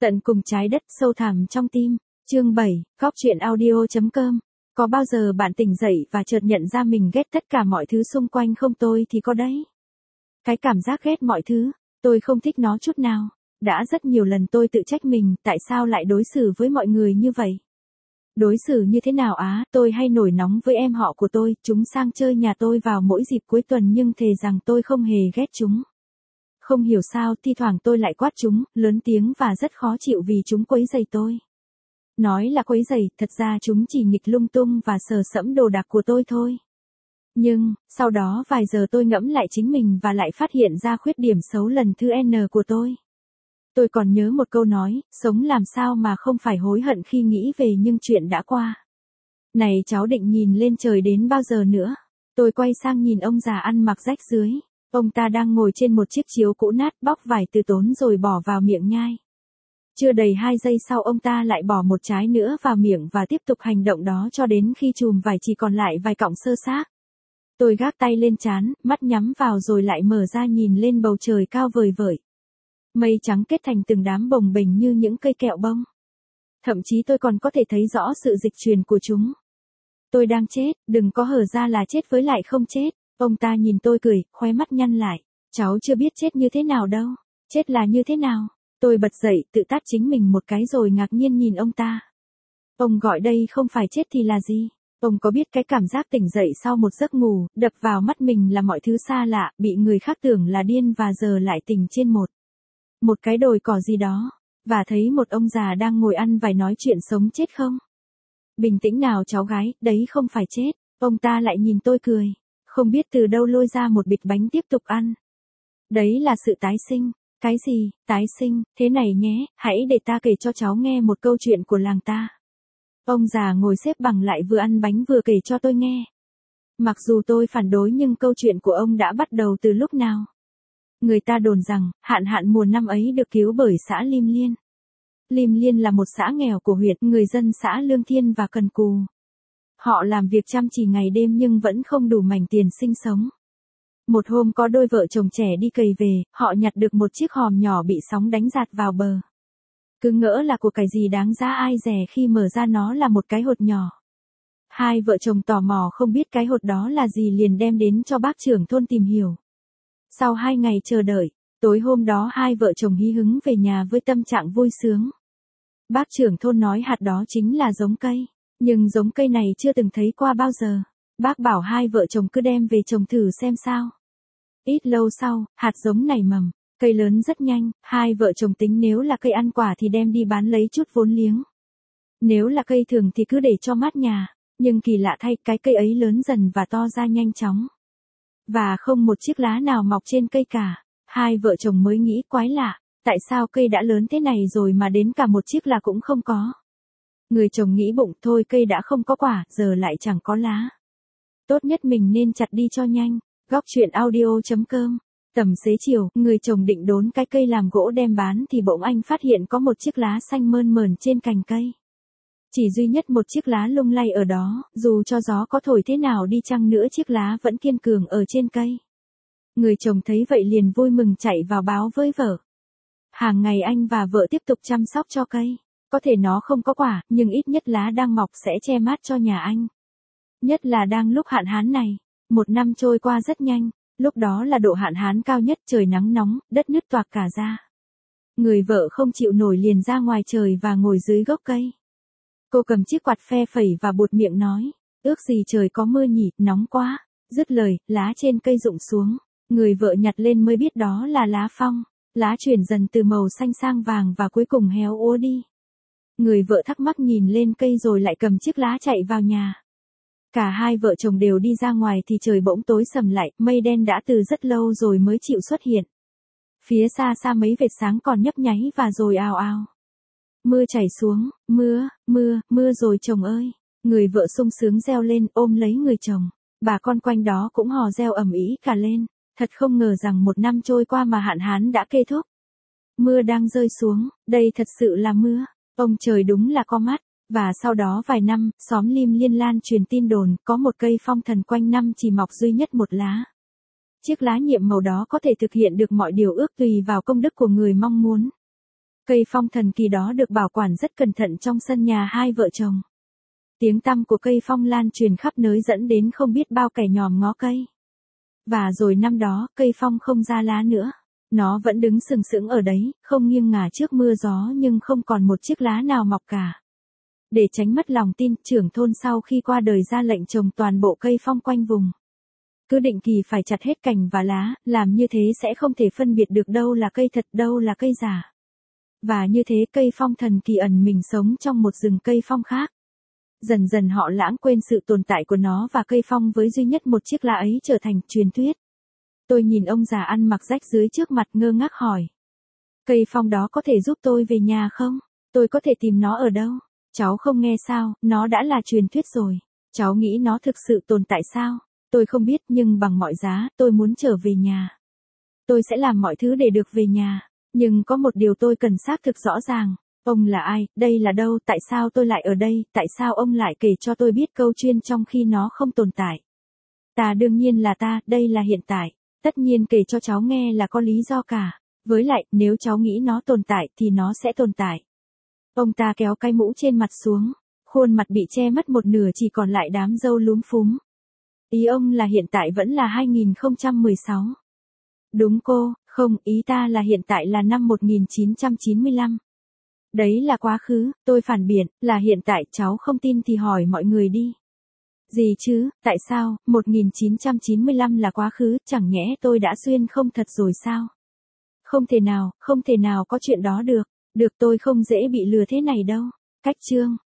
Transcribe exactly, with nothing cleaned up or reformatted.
Tận cùng trái đất sâu thẳm trong tim, chương bảy, Góc truyện audio.com. Có bao giờ bạn tỉnh dậy và chợt nhận ra mình ghét tất cả mọi thứ xung quanh không? Tôi thì có đấy. Cái cảm giác ghét mọi thứ, tôi không thích nó chút nào. Đã rất nhiều lần tôi tự trách mình, tại sao lại đối xử với mọi người như vậy? Đối xử như thế nào á? Tôi hay nổi nóng với em họ của tôi, chúng sang chơi nhà tôi vào mỗi dịp cuối tuần nhưng thề rằng tôi không hề ghét chúng. Không hiểu sao, thi thoảng tôi lại quát chúng, lớn tiếng và rất khó chịu vì chúng quấy rầy tôi. Nói là quấy rầy, thật ra chúng chỉ nghịch lung tung và sờ sẫm đồ đạc của tôi thôi. Nhưng, sau đó vài giờ tôi ngẫm lại chính mình và lại phát hiện ra khuyết điểm xấu lần thứ N của tôi. Tôi còn nhớ một câu nói, sống làm sao mà không phải hối hận khi nghĩ về những chuyện đã qua. Này cháu định nhìn lên trời đến bao giờ nữa? Tôi quay sang nhìn ông già ăn mặc rách rưới. Ông ta đang ngồi trên một chiếc chiếu cũ nát, bóc vải từ tốn rồi bỏ vào miệng nhai. Chưa đầy hai giây sau ông ta lại bỏ một trái nữa vào miệng và tiếp tục hành động đó cho đến khi chùm vải chỉ còn lại vài cọng sơ xác. Tôi gác tay lên trán, mắt nhắm vào rồi lại mở ra nhìn lên bầu trời cao vời vợi. Mây trắng kết thành từng đám bồng bềnh như những cây kẹo bông. Thậm chí tôi còn có thể thấy rõ sự dịch chuyển của chúng. Tôi đang chết, đừng có hở ra là chết với lại không chết. Ông ta nhìn tôi cười, khóe mắt nhăn lại. Cháu chưa biết chết như thế nào đâu. Chết là như thế nào? Tôi bật dậy, tự tát chính mình một cái rồi ngạc nhiên nhìn ông ta. Ông gọi đây không phải chết thì là gì? Ông có biết cái cảm giác tỉnh dậy sau một giấc ngủ, đập vào mắt mình là mọi thứ xa lạ, bị người khác tưởng là điên và giờ lại tỉnh trên một. Một cái đồi cỏ gì đó. Và thấy một ông già đang ngồi ăn vài nói chuyện sống chết không? Bình tĩnh nào cháu gái, đấy không phải chết. Ông ta lại nhìn tôi cười. Không biết từ đâu lôi ra một bịch bánh tiếp tục ăn. Đấy là sự tái sinh. Cái gì, tái sinh, thế này nhé, hãy để ta kể cho cháu nghe một câu chuyện của làng ta. Ông già ngồi xếp bằng lại vừa ăn bánh vừa kể cho tôi nghe. Mặc dù tôi phản đối nhưng câu chuyện của ông đã bắt đầu từ lúc nào. Người ta đồn rằng, hạn hạn mùa năm ấy được cứu bởi xã Lim Liên. Lim Liên là một xã nghèo của huyện, người dân xã lương thiện và cần cù. Họ làm việc chăm chỉ ngày đêm nhưng vẫn không đủ mảnh tiền sinh sống. Một hôm có đôi vợ chồng trẻ đi cày về, họ nhặt được một chiếc hòm nhỏ bị sóng đánh giạt vào bờ. Cứ ngỡ là của cái gì đáng giá ai dè khi mở ra nó là một cái hột nhỏ. Hai vợ chồng tò mò không biết cái hột đó là gì liền đem đến cho bác trưởng thôn tìm hiểu. Sau hai ngày chờ đợi, tối hôm đó hai vợ chồng hí hứng về nhà với tâm trạng vui sướng. Bác trưởng thôn nói hạt đó chính là giống cây, nhưng giống cây này chưa từng thấy qua bao giờ. Bác bảo hai vợ chồng cứ đem về trồng thử xem sao. Ít lâu sau, hạt giống này mầm, cây lớn rất nhanh, hai vợ chồng tính nếu là cây ăn quả thì đem đi bán lấy chút vốn liếng. Nếu là cây thường thì cứ để cho mát nhà, nhưng kỳ lạ thay cái cây ấy lớn dần và to ra nhanh chóng. Và không một chiếc lá nào mọc trên cây cả, hai vợ chồng mới nghĩ quái lạ, tại sao cây đã lớn thế này rồi mà đến cả một chiếc lá cũng không có. Người chồng nghĩ bụng thôi cây đã không có quả, giờ lại chẳng có lá. Tốt nhất mình nên chặt đi cho nhanh. Góc truyện audio.com. Tầm xế chiều, người chồng định đốn cái cây làm gỗ đem bán thì bỗng anh phát hiện có một chiếc lá xanh mơn mởn trên cành cây. Chỉ duy nhất một chiếc lá lung lay ở đó, dù cho gió có thổi thế nào đi chăng nữa chiếc lá vẫn kiên cường ở trên cây. Người chồng thấy vậy liền vui mừng chạy vào báo với vợ. Hàng ngày anh và vợ tiếp tục chăm sóc cho cây. Có thể nó không có quả, nhưng ít nhất lá đang mọc sẽ che mát cho nhà anh. Nhất là đang lúc hạn hán này. Một năm trôi qua rất nhanh, lúc đó là độ hạn hán cao nhất, trời nắng nóng, đất nứt toạc cả ra. Người vợ không chịu nổi liền ra ngoài trời và ngồi dưới gốc cây. Cô cầm chiếc quạt phe phẩy và buột miệng nói, ước gì trời có mưa nhỉ, nóng quá. Dứt lời, lá trên cây rụng xuống, người vợ nhặt lên mới biết đó là lá phong. Lá chuyển dần từ màu xanh sang vàng và cuối cùng héo úa đi. Người vợ thắc mắc nhìn lên cây rồi lại cầm chiếc lá chạy vào nhà. Cả hai vợ chồng đều đi ra ngoài thì trời bỗng tối sầm lại, mây đen đã từ rất lâu rồi mới chịu xuất hiện. Phía xa xa mấy vệt sáng còn nhấp nháy và rồi ào ào. Mưa chảy xuống, mưa, mưa, mưa rồi chồng ơi. Người vợ sung sướng reo lên ôm lấy người chồng. Bà con quanh đó cũng hò reo ầm ĩ cả lên. Thật không ngờ rằng một năm trôi qua mà hạn hán đã kết thúc. Mưa đang rơi xuống, đây thật sự là mưa. Ông trời đúng là có mắt. Và sau đó vài năm, xóm Lim Liên lan truyền tin đồn, có một cây phong thần quanh năm chỉ mọc duy nhất một lá. Chiếc lá nhiệm màu đó có thể thực hiện được mọi điều ước tùy vào công đức của người mong muốn. Cây phong thần kỳ đó được bảo quản rất cẩn thận trong sân nhà hai vợ chồng. Tiếng tăm của cây phong lan truyền khắp nơi dẫn đến không biết bao kẻ nhòm ngó cây. Và rồi năm đó, cây phong không ra lá nữa. Nó vẫn đứng sừng sững ở đấy, không nghiêng ngả trước mưa gió nhưng không còn một chiếc lá nào mọc cả. Để tránh mất lòng tin, trưởng thôn sau khi qua đời ra lệnh trồng toàn bộ cây phong quanh vùng. Cứ định kỳ phải chặt hết cành và lá, làm như thế sẽ không thể phân biệt được đâu là cây thật đâu là cây giả. Và như thế cây phong thần kỳ ẩn mình sống trong một rừng cây phong khác. Dần dần họ lãng quên sự tồn tại của nó và cây phong với duy nhất một chiếc lá ấy trở thành truyền thuyết. Tôi nhìn ông già ăn mặc rách rưới trước mặt ngơ ngác hỏi. Cây phong đó có thể giúp tôi về nhà không? Tôi có thể tìm nó ở đâu? Cháu không nghe sao, nó đã là truyền thuyết rồi. Cháu nghĩ nó thực sự tồn tại sao? Tôi không biết nhưng bằng mọi giá, tôi muốn trở về nhà. Tôi sẽ làm mọi thứ để được về nhà. Nhưng có một điều tôi cần xác thực rõ ràng. Ông là ai, đây là đâu, tại sao tôi lại ở đây, tại sao ông lại kể cho tôi biết câu chuyện trong khi nó không tồn tại. Ta đương nhiên là ta, đây là hiện tại. Tất nhiên kể cho cháu nghe là có lý do cả. Với lại, nếu cháu nghĩ nó tồn tại thì nó sẽ tồn tại. Ông ta kéo cái mũ trên mặt xuống. Khuôn mặt bị che mất một nửa chỉ còn lại đám râu lúm phúm. Ý ông là hiện tại vẫn là hai nghìn không trăm mười sáu. Đúng cô, không, ý ta là hiện tại là năm một nghìn chín trăm chín mươi lăm. Đấy là quá khứ, tôi phản biện, là hiện tại, cháu không tin thì hỏi mọi người đi. Gì chứ, tại sao, một nghìn chín trăm chín mươi lăm là quá khứ, chẳng nhẽ tôi đã xuyên không thật rồi sao? Không thể nào, không thể nào có chuyện đó được, được tôi không dễ bị lừa thế này đâu. Cách chương